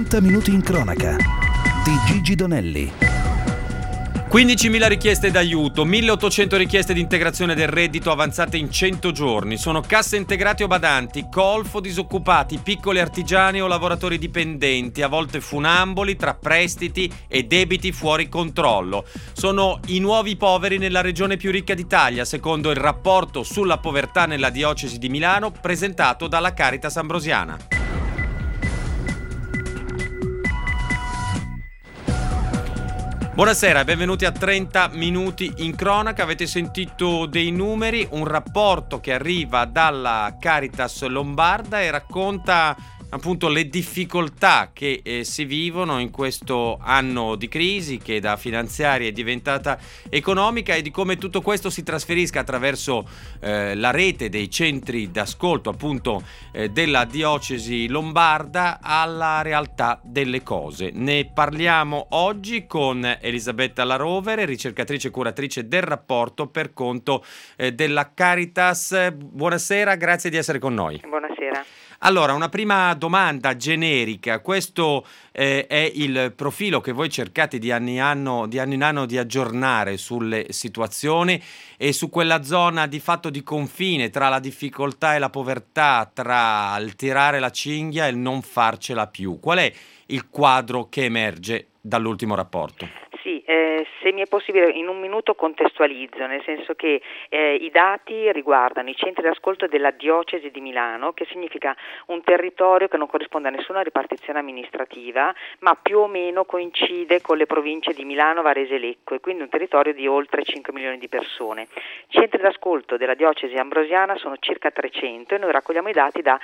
90 minuti in cronaca di Gigi Donelli. 15.000 richieste d'aiuto, 1.800 richieste di integrazione del reddito avanzate in 100 giorni. Sono casse integrati o badanti, colf o disoccupati, piccoli artigiani o lavoratori dipendenti, a volte funamboli tra prestiti e debiti fuori controllo. Sono i nuovi poveri nella regione più ricca d'Italia, secondo il rapporto sulla povertà nella diocesi di Milano presentato dalla Caritas Ambrosiana. Buonasera e benvenuti a 30 minuti in cronaca. Avete sentito dei numeri, un rapporto che arriva dalla Caritas Lombarda e racconta appunto le difficoltà che si vivono in questo anno di crisi che da finanziaria è diventata economica e di come tutto questo si trasferisca attraverso la rete dei centri d'ascolto appunto della diocesi lombarda alla realtà delle cose. Ne parliamo oggi con Elisabetta La Rovere, ricercatrice e curatrice del rapporto per conto della Caritas. Buonasera, grazie di essere con noi. Buonasera. Allora, una prima domanda generica. Questo è il profilo che voi cercate di anno in anno di aggiornare sulle situazioni e su quella zona di fatto di confine tra la difficoltà e la povertà, tra il tirare la cinghia e il non farcela più. Qual è il quadro che emerge dall'ultimo rapporto? Sì, se mi è possibile in un minuto contestualizzo, nel senso che i dati riguardano i centri d'ascolto della diocesi di Milano, che significa un territorio che non corrisponde a nessuna ripartizione amministrativa, ma più o meno coincide con le province di Milano, Varese e Lecco, e quindi un territorio di oltre 5 milioni di persone. I centri d'ascolto della diocesi ambrosiana sono circa 300 e noi raccogliamo i dati da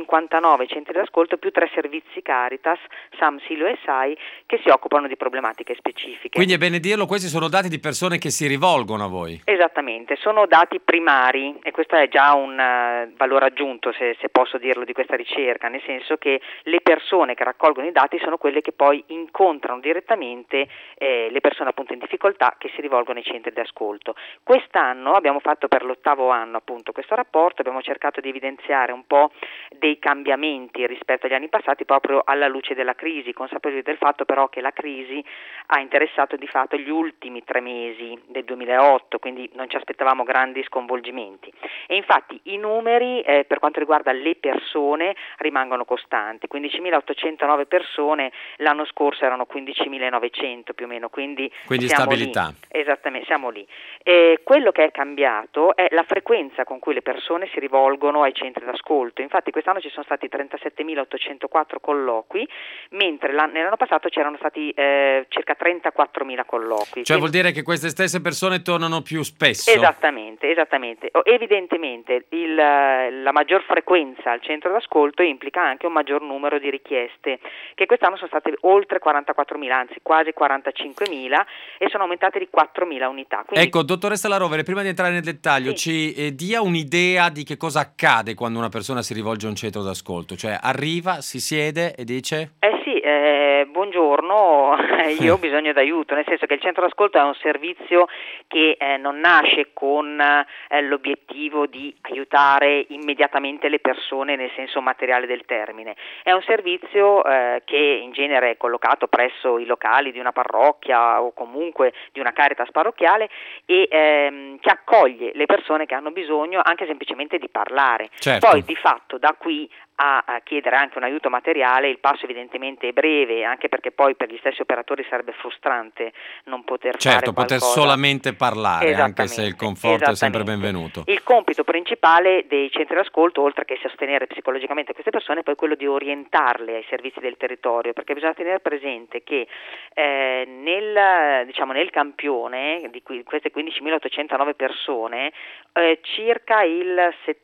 59 centri d'ascolto più 3 servizi Caritas, SAM, Silo e SAI, che si occupano di problematiche specifiche. Quindi è bene dirlo, questi sono dati di persone che si rivolgono a voi. Esattamente, sono dati primari e questo è già un valore aggiunto, se posso dirlo, di questa ricerca, nel senso che le persone che raccolgono i dati sono quelle che poi incontrano direttamente le persone appunto in difficoltà che si rivolgono ai centri di ascolto. Quest'anno abbiamo fatto per l'8º anno appunto questo rapporto, abbiamo cercato di evidenziare un po' dei cambiamenti rispetto agli anni passati proprio alla luce della crisi, consapevoli del fatto però che la crisi ha interessato di fatto gli ultimi 3 mesi del 2008, quindi non ci aspettavamo grandi sconvolgimenti. E infatti i numeri per quanto riguarda le persone rimangono costanti, 15.809 persone, l'anno scorso erano 15.900 più o meno, quindi stabilità. Lì. Esattamente, siamo lì. Quello che è cambiato è la frequenza con cui le persone si rivolgono ai centri d'ascolto. Infatti quest'anno ci sono stati 37.804 colloqui, mentre nell'anno passato c'erano stati circa 34.000 colloqui. Cioè vuol dire che queste stesse persone tornano più spesso? Esattamente. Evidentemente la maggior frequenza al centro d'ascolto implica anche un maggior numero di richieste, che quest'anno sono state oltre 44.000, anzi quasi 45.000 e sono aumentate di 4.000 unità. Quindi... Ecco, dottoressa La Rovere, prima di entrare nel dettaglio, sì, ci dia un'idea di che cosa accade quando una persona si rivolge a un centro d'ascolto, cioè arriva, si siede e dice? Buongiorno, io ho bisogno d'aiuto, nel senso che il centro d'ascolto è un servizio che non nasce con l'obiettivo di aiutare immediatamente le persone nel senso materiale del termine, è un servizio che in genere è collocato presso i locali di una parrocchia o comunque di una Caritas parrocchiale e che accoglie le persone che hanno bisogno anche semplicemente di parlare. Certo. Poi di fatto da qui a chiedere anche un aiuto materiale il passo evidentemente è breve, anche perché poi per gli stessi operatori sarebbe frustrante non poter fare qualcosa. Poter solamente parlare, anche se il conforto è sempre benvenuto. Il compito principale dei centri d'ascolto, oltre che sostenere psicologicamente queste persone, è poi quello di orientarle ai servizi del territorio, perché bisogna tenere presente che nel campione di queste 15.809 persone circa il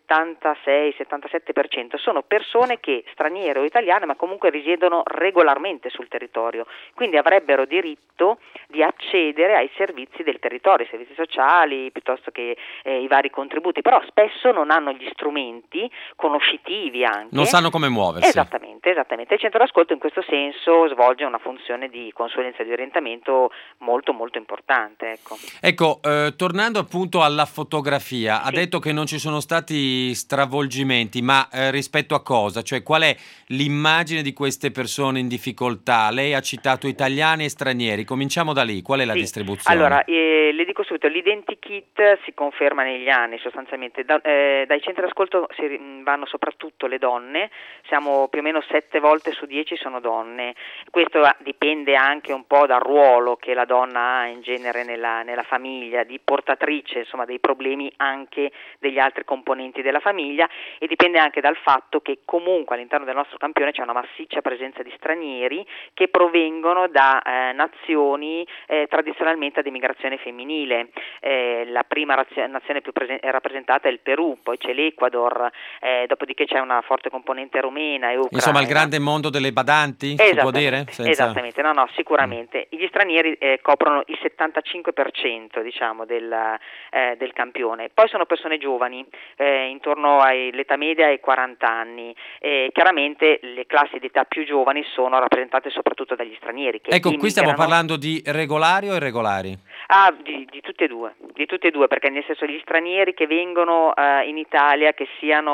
76-77% sono persone che straniere o italiane ma comunque risiedono regolarmente sul territorio, quindi avrebbero diritto di accedere ai servizi del territorio, i servizi sociali piuttosto che i vari contributi, però spesso non hanno gli strumenti conoscitivi anche. Non sanno come muoversi. Esattamente. Il centro d'ascolto in questo senso svolge una funzione di consulenza e di orientamento molto molto importante. Ecco, tornando appunto alla fotografia, sì. Ha detto che non ci sono stati stravolgimenti, ma rispetto a cosa? Cioè qual è l'immagine di queste persone in in difficoltà? Lei ha citato italiani e stranieri, cominciamo da lì, qual è la distribuzione? Allora, le dico subito, l'identikit si conferma negli anni sostanzialmente, dai centri d'ascolto vanno soprattutto le donne, siamo più o meno 7 volte su 10 sono donne, questo dipende anche un po' dal ruolo che la donna ha in genere nella famiglia, di portatrice insomma dei problemi anche degli altri componenti della famiglia, e dipende anche dal fatto che comunque all'interno del nostro campione c'è una massiccia presenza di stranieri che provengono da nazioni tradizionalmente ad emigrazione femminile. La prima nazione più rappresentata è il Perù, poi c'è l'Ecuador, dopodiché c'è una forte componente rumena e ucraina. Insomma, il grande mondo delle badanti, si può dire? Esattamente, no, sicuramente. Gli stranieri coprono il 75% diciamo del campione. Poi sono persone giovani, intorno all'età media ai 40 anni. Chiaramente le classi di età più giovani sono rappresentate soprattutto dagli stranieri. Che ecco, qui stiamo parlando di regolari o irregolari? Di tutte e due, perché nel senso gli stranieri che vengono in Italia, che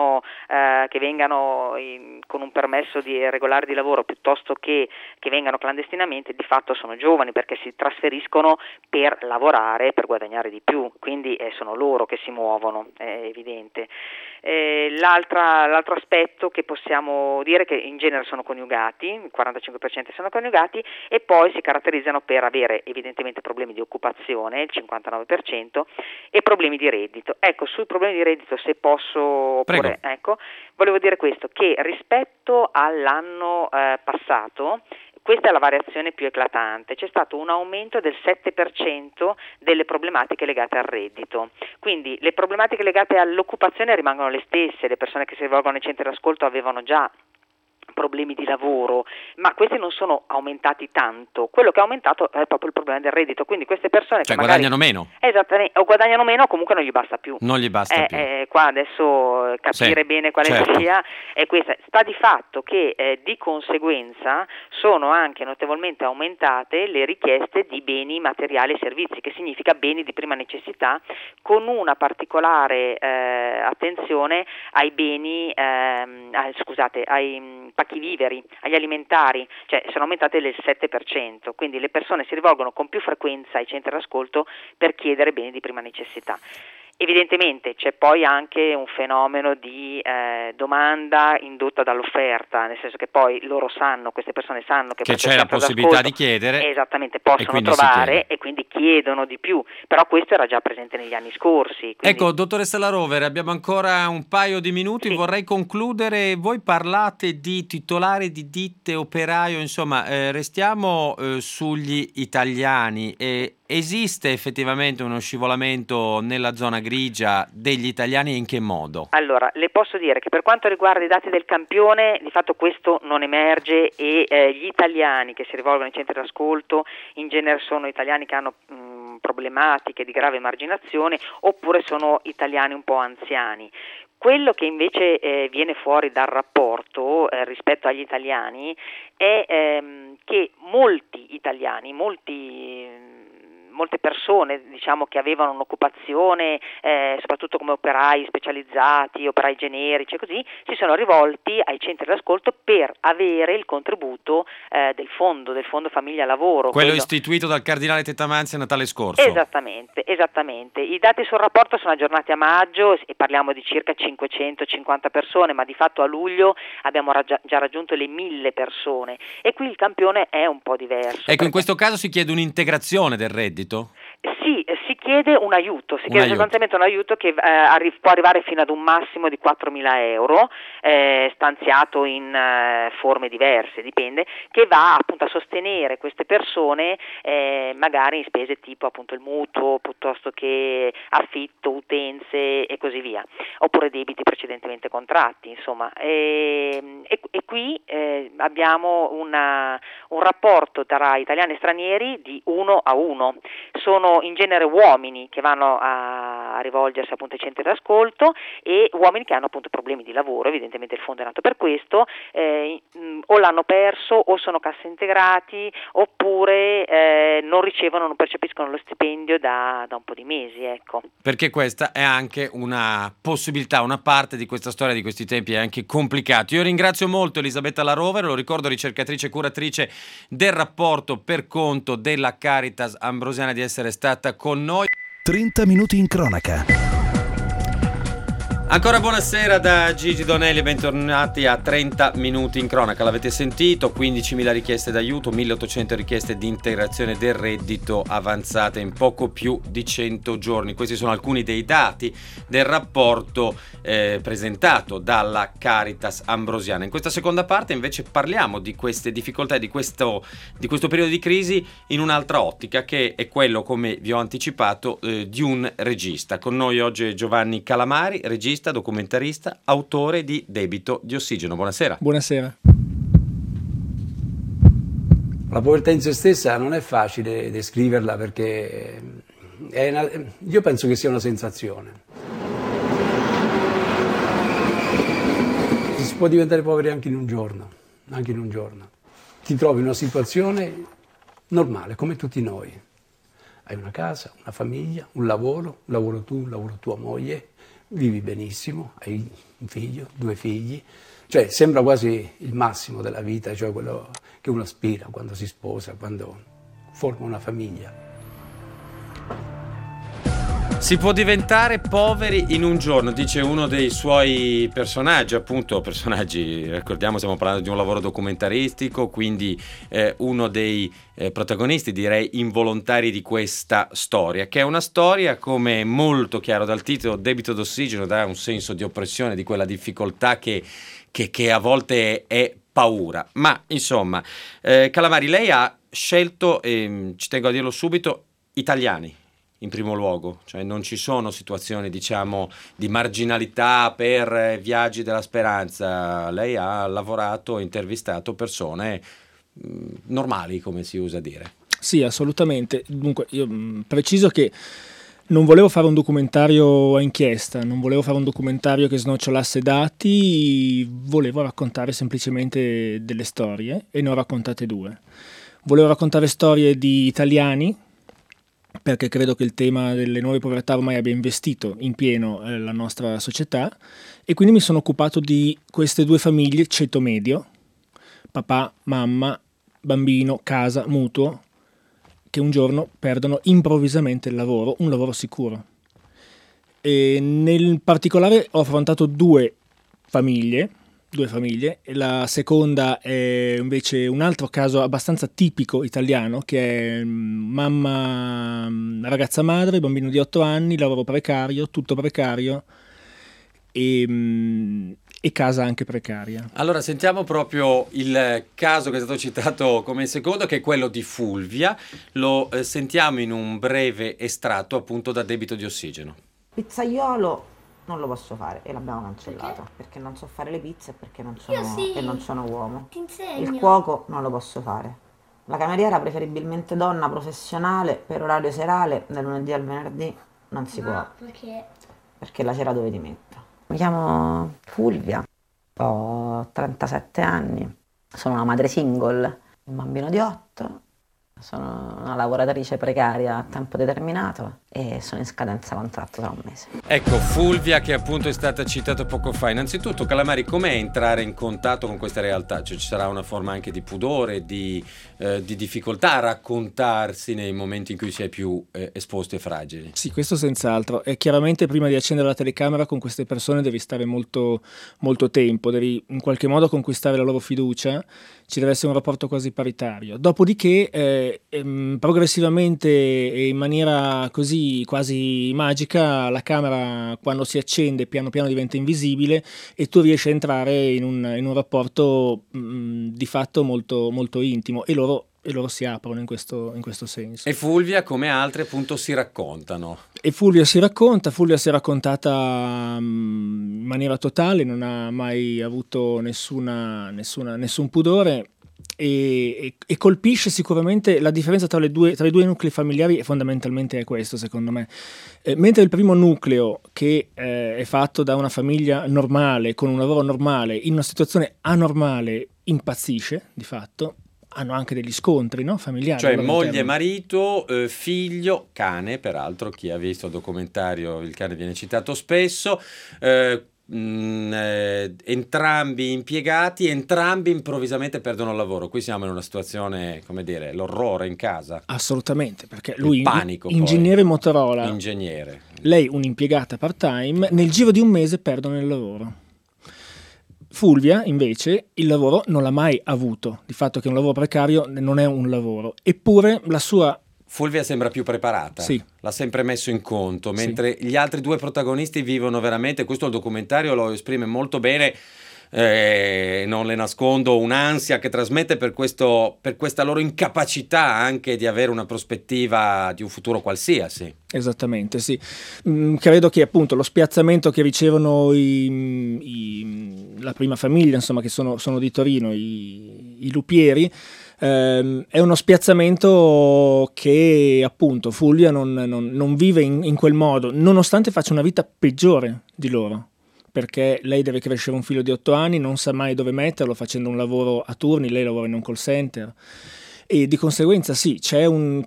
vengano con un permesso regolare di lavoro piuttosto che vengano clandestinamente, di fatto sono giovani perché si trasferiscono per lavorare, per guadagnare di più, quindi sono loro che si muovono, è evidente. L'altro aspetto che possiamo dire è che in genere sono coniugati, il 45% sono coniugati, e poi si caratterizzano per avere evidentemente problemi di occupazione, il 59%, e problemi di reddito. Ecco, sui problemi di reddito, se posso pure, volevo dire questo, che rispetto all'anno passato, questa è la variazione più eclatante, c'è stato un aumento del 7% delle problematiche legate al reddito, quindi le problematiche legate all'occupazione rimangono le stesse, le persone che si rivolgono ai centri d'ascolto avevano già problemi di lavoro, ma questi non sono aumentati tanto. Quello che è aumentato è proprio il problema del reddito, quindi queste persone che magari guadagnano meno. Esattamente, o guadagnano meno o comunque non gli basta più. Non gli basta più. Qua adesso capire bene quale sia è questa. Sta di fatto che di conseguenza sono anche notevolmente aumentate le richieste di beni materiali e servizi, che significa beni di prima necessità, con una particolare attenzione ai beni ai pacchi viveri, agli alimentari, cioè sono aumentate del 7%, quindi le persone si rivolgono con più frequenza ai centri d'ascolto per chiedere beni di prima necessità. Evidentemente c'è poi anche un fenomeno di domanda indotta dall'offerta, nel senso che poi queste persone sanno che c'è la possibilità di chiedere, esattamente, possono trovare e quindi chiedono di più, però questo era già presente negli anni scorsi. Quindi... Ecco, dottoressa La Rovere, abbiamo ancora un paio di minuti, vorrei concludere. Voi parlate di titolari di ditte, operaio, insomma, restiamo sugli italiani. Esiste effettivamente uno scivolamento nella zona grigia degli italiani, e in che modo? Allora, le posso dire che per quanto riguarda i dati del campione, di fatto questo non emerge, e gli italiani che si rivolgono ai centri d'ascolto in genere sono italiani che hanno problematiche di grave emarginazione, oppure sono italiani un po' anziani. Quello che invece viene fuori dal rapporto rispetto agli italiani è che molti italiani, molte persone, diciamo, che avevano un'occupazione, soprattutto come operai specializzati, operai generici e così, si sono rivolti ai centri d'ascolto per avere il contributo del fondo famiglia lavoro. Quello istituito dal cardinale Tettamanzi a Natale scorso. Esattamente. I dati sul rapporto sono aggiornati a maggio e parliamo di circa 550 persone, ma di fatto a luglio abbiamo già raggiunto le 1000 persone, e qui il campione è un po' diverso. Ecco, in questo caso si chiede un'integrazione del reddito? Sì, si chiede un aiuto, sostanzialmente un aiuto che può arrivare fino ad un massimo di 4.000 euro, stanziato in forme diverse, dipende, che va appunto a sostenere queste persone magari in spese tipo appunto il mutuo, piuttosto che affitto, utenze e così via, oppure debiti precedentemente contratti, insomma. E qui abbiamo un rapporto tra italiani e stranieri di 1 a 1. Sono in genere uomini che vanno a a rivolgersi appunto ai centri d'ascolto, e uomini che hanno appunto problemi di lavoro, evidentemente il fondo è nato per questo, o l'hanno perso o sono cassa integrati, oppure non percepiscono lo stipendio da un po' di mesi, ecco. Perché questa è anche una possibilità, una parte di questa storia di questi tempi è anche complicato. Io ringrazio molto Elisabetta La Rovere, lo ricordo, ricercatrice e curatrice del rapporto per conto della Caritas Ambrosiana, di essere stata con noi. 30 minuti in cronaca. Ancora buonasera da Gigi Donelli e bentornati a 30 minuti in cronaca. L'avete sentito, 15.000 richieste d'aiuto, 1.800 richieste di integrazione del reddito avanzate in poco più di 100 giorni. Questi sono alcuni dei dati del rapporto presentato dalla Caritas Ambrosiana. In questa seconda parte invece parliamo di queste difficoltà e di questo periodo di crisi in un'altra ottica, che è quello, come vi ho anticipato, di un regista. Con noi oggi è Giovanni Calamari, regista, documentarista, autore di Debito di ossigeno. Buonasera. Buonasera. La povertà in se stessa non è facile descriverla, perché io penso che sia una sensazione. Si può diventare poveri anche in un giorno, Ti trovi in una situazione normale, come tutti noi. Hai una casa, una famiglia, un lavoro tu, un lavoro tua moglie, vivi benissimo, hai un figlio, 2 figli, cioè sembra quasi il massimo della vita, cioè quello che uno aspira quando si sposa, quando forma una famiglia. Si può diventare poveri in un giorno, dice uno dei suoi personaggi, ricordiamo, stiamo parlando di un lavoro documentaristico, quindi uno dei protagonisti, direi involontari, di questa storia, che è una storia, come è molto chiaro dal titolo, Debito d'ossigeno, dà un senso di oppressione, di quella difficoltà che a volte è paura. Ma insomma, Calamari, lei ha scelto, ci tengo a dirlo subito, italiani in primo luogo, cioè non ci sono situazioni, diciamo, di marginalità per viaggi della speranza. Lei ha lavorato, intervistato persone normali, come si usa dire. Sì, assolutamente. Dunque, io preciso che non volevo fare un documentario a inchiesta, non volevo fare un documentario che snocciolasse dati, volevo raccontare semplicemente delle storie, e ne ho raccontate 2. Volevo raccontare storie di italiani, perché credo che il tema delle nuove povertà ormai abbia investito in pieno la nostra società, e quindi mi sono occupato di queste 2 famiglie, ceto medio, papà, mamma, bambino, casa, mutuo, che un giorno perdono improvvisamente il lavoro, un lavoro sicuro. E nel particolare ho affrontato 2 famiglie, e la seconda è invece un altro caso abbastanza tipico italiano, che è mamma, ragazza madre, bambino di 8 anni, lavoro precario, tutto precario, e casa anche precaria. Allora sentiamo proprio il caso che è stato citato come secondo, che è quello di Fulvia. Lo sentiamo in un breve estratto appunto da Debito di ossigeno. Pizzaiolo non lo posso fare, e l'abbiamo cancellato perché non so fare le pizze e perché non sono uomo. Ti insegno. Il cuoco non lo posso fare. La cameriera, preferibilmente donna professionale, per orario serale, dal lunedì al venerdì non si può. Perché la sera dove ti metto? Mi chiamo Fulvia, ho 37 anni, sono una madre single, un bambino di 8, sono una lavoratrice precaria a tempo determinato e sono in scadenza contratto tra un mese. Ecco, Fulvia, che appunto è stata citata poco fa. Innanzitutto, Calamari, com'è entrare in contatto con questa realtà? Cioè, ci sarà una forma anche di pudore, di difficoltà a raccontarsi nei momenti in cui si è più esposti e fragili? Sì, questo senz'altro. E chiaramente prima di accendere la telecamera con queste persone devi stare molto, molto tempo, devi in qualche modo conquistare la loro fiducia, ci deve essere un rapporto quasi paritario. Dopodiché, progressivamente e in maniera così quasi magica, la camera, quando si accende, piano piano diventa invisibile e tu riesci a entrare in un rapporto di fatto molto, molto intimo, e loro si aprono in questo senso. E Fulvia, come altre, appunto, si raccontano. E Fulvia si è raccontata in maniera totale, non ha mai avuto nessun pudore, e colpisce sicuramente la differenza tra i due nuclei familiari, fondamentalmente è questo, secondo me. Mentre il primo nucleo, che è fatto da una famiglia normale, con un lavoro normale, in una situazione anormale impazzisce, di fatto, hanno anche degli scontri, no? Familiari. Cioè moglie, marito, figlio, cane, peraltro chi ha visto il documentario il cane viene citato spesso, entrambi impiegati, entrambi improvvisamente perdono il lavoro. Qui siamo in una situazione, come dire, l'orrore in casa. Assolutamente, perché lui panico, ingegnere Motorola, ingegnere, lei un'impiegata part-time, nel giro di un mese perdono il lavoro. Fulvia, invece, il lavoro non l'ha mai avuto. Di fatto che un lavoro precario non è un lavoro. Eppure la sua... Fulvia sembra più preparata, sì. L'ha sempre messo in conto, mentre gli altri due protagonisti vivono veramente, questo il documentario lo esprime molto bene, non le nascondo, un'ansia che trasmette per questa loro incapacità anche di avere una prospettiva di un futuro qualsiasi. Esattamente, sì. Credo che appunto lo spiazzamento che ricevono la prima famiglia, insomma, che sono di Torino, i Lupieri, è uno spiazzamento che appunto Fulvia non vive in quel modo, nonostante faccia una vita peggiore di loro, perché lei deve crescere un figlio di 8 anni, non sa mai dove metterlo facendo un lavoro a turni, lei lavora in un call center. E di conseguenza sì, c'è uno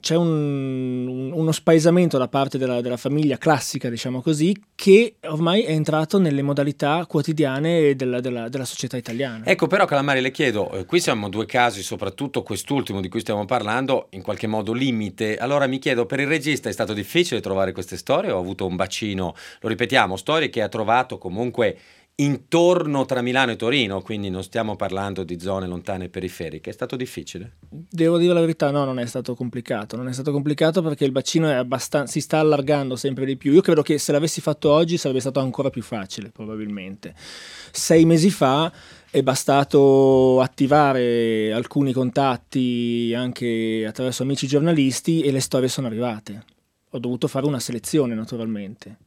spaesamento da parte della famiglia classica, diciamo così, che ormai è entrato nelle modalità quotidiane della società italiana. Ecco, però Calamari, le chiedo, qui siamo due casi, soprattutto quest'ultimo di cui stiamo parlando, in qualche modo limite. Allora mi chiedo, per il regista è stato difficile trovare queste storie o ha avuto un bacino? Lo ripetiamo, storie che ha trovato comunque intorno tra Milano e Torino, quindi non stiamo parlando di zone lontane e periferiche. È stato difficile? Devo dire la verità, no, non è stato complicato. Non è stato complicato perché il bacino è si sta allargando sempre di più. Io credo che se l'avessi fatto oggi sarebbe stato ancora più facile, probabilmente. 6 mesi fa è bastato attivare alcuni contatti anche attraverso amici giornalisti e le storie sono arrivate. Ho dovuto fare una selezione, naturalmente.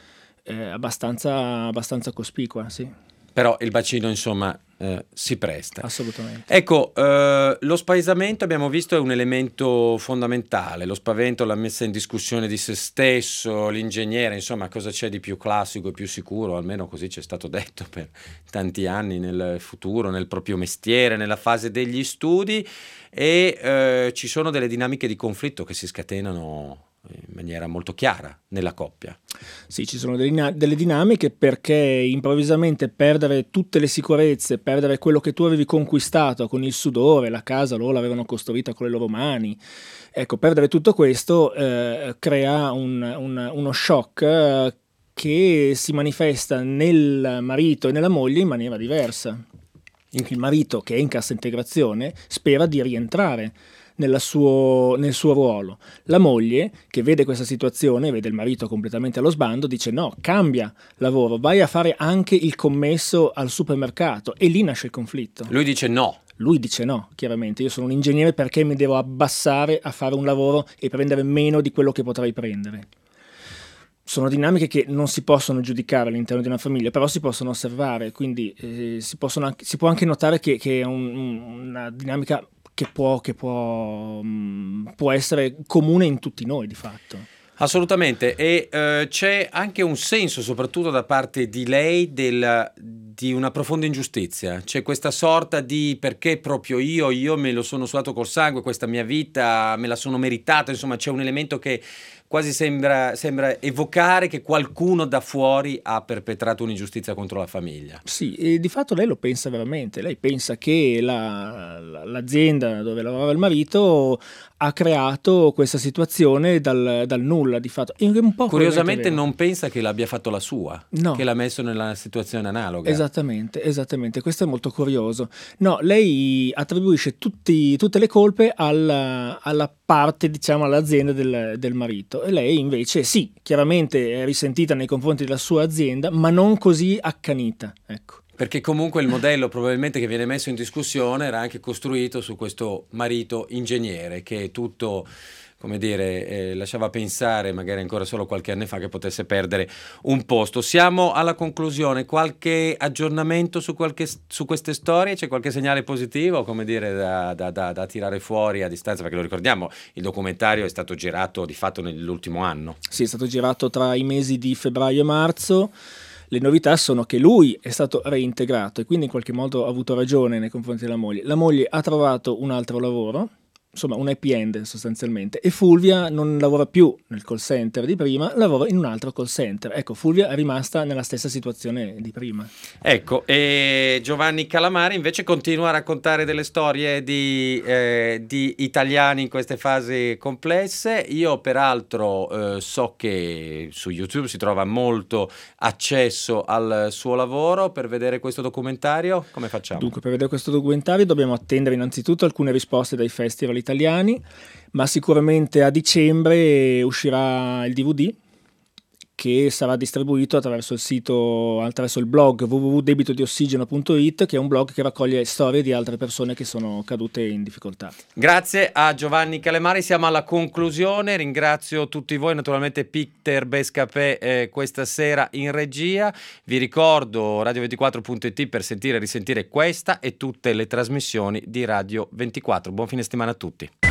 Abbastanza cospicua, sì. Però il bacino, insomma, si presta. Assolutamente. Ecco, lo spaesamento abbiamo visto è un elemento fondamentale, lo spavento, la messa in discussione di se stesso, l'ingegnere, insomma, cosa c'è di più classico e più sicuro, almeno così ci è stato detto per tanti anni, nel futuro, nel proprio mestiere, nella fase degli studi, e ci sono delle dinamiche di conflitto che si scatenano in maniera molto chiara nella coppia. Sì, ci sono delle dinamiche, perché improvvisamente perdere tutte le sicurezze, perdere quello che tu avevi conquistato con il sudore, la casa loro l'avevano costruita con le loro mani, ecco, perdere tutto questo crea uno shock che si manifesta nel marito e nella moglie in maniera diversa. Il marito, che è in cassa integrazione, spera di rientrare nel suo ruolo. La moglie, che vede questa situazione, vede il marito completamente allo sbando, dice no, cambia lavoro, vai a fare anche il commesso al supermercato, e lì nasce il conflitto. Lui dice no. Lui dice no, chiaramente, io sono un ingegnere, perché mi devo abbassare a fare un lavoro e prendere meno di quello che potrei prendere. Sono dinamiche che non si possono giudicare all'interno di una famiglia, però si possono osservare, quindi si può anche notare che è una dinamica che può essere comune in tutti noi, di fatto. Assolutamente, e c'è anche un senso, soprattutto da parte di lei, di una profonda ingiustizia. C'è questa sorta di perché proprio io me lo sono sudato col sangue, questa mia vita me la sono meritata, insomma c'è un elemento che quasi sembra evocare che qualcuno da fuori ha perpetrato un'ingiustizia contro la famiglia. Sì, e di fatto lei lo pensa veramente. Lei pensa che l'azienda dove lavorava il marito ha creato questa situazione dal nulla, di fatto. Un po' curiosamente non pensa che l'abbia fatto la sua, no, che l'ha messo nella situazione analoga. Esattamente, questo è molto curioso. No, lei attribuisce tutte le colpe alla parte, diciamo, all'azienda del marito, e lei invece sì, chiaramente è risentita nei confronti della sua azienda, ma non così accanita, ecco. Perché comunque il modello probabilmente che viene messo in discussione era anche costruito su questo marito ingegnere che è tutto, come dire, lasciava pensare magari ancora solo qualche anno fa che potesse perdere un posto. Siamo alla conclusione, qualche aggiornamento su queste storie? C'è qualche segnale positivo, come dire, da tirare fuori a distanza? Perché lo ricordiamo, il documentario è stato girato di fatto nell'ultimo anno. Sì, è stato girato tra i mesi di febbraio e marzo. Le novità sono che lui è stato reintegrato e quindi in qualche modo ha avuto ragione nei confronti della moglie. La moglie ha trovato un altro lavoro, insomma un happy end sostanzialmente, e Fulvia non lavora più nel call center di prima, lavora in un altro call center. Ecco, Fulvia è rimasta nella stessa situazione di prima. Ecco, e Giovanni Calamari invece continua a raccontare delle storie di italiani in queste fasi complesse. Io peraltro so che su YouTube si trova molto accesso al suo lavoro. Per vedere questo documentario come facciamo? Dunque, per vedere questo documentario dobbiamo attendere innanzitutto alcune risposte dai festival italiani, ma sicuramente a dicembre uscirà il DVD che sarà distribuito attraverso il blog www.debitodiossigeno.it, che è un blog che raccoglie storie di altre persone che sono cadute in difficoltà. Grazie a Giovanni Calamari, siamo alla conclusione. Ringrazio tutti voi, naturalmente Peter Bescapè questa sera in regia. Vi ricordo radio24.it per sentire e risentire questa e tutte le trasmissioni di Radio 24. Buon fine settimana a tutti.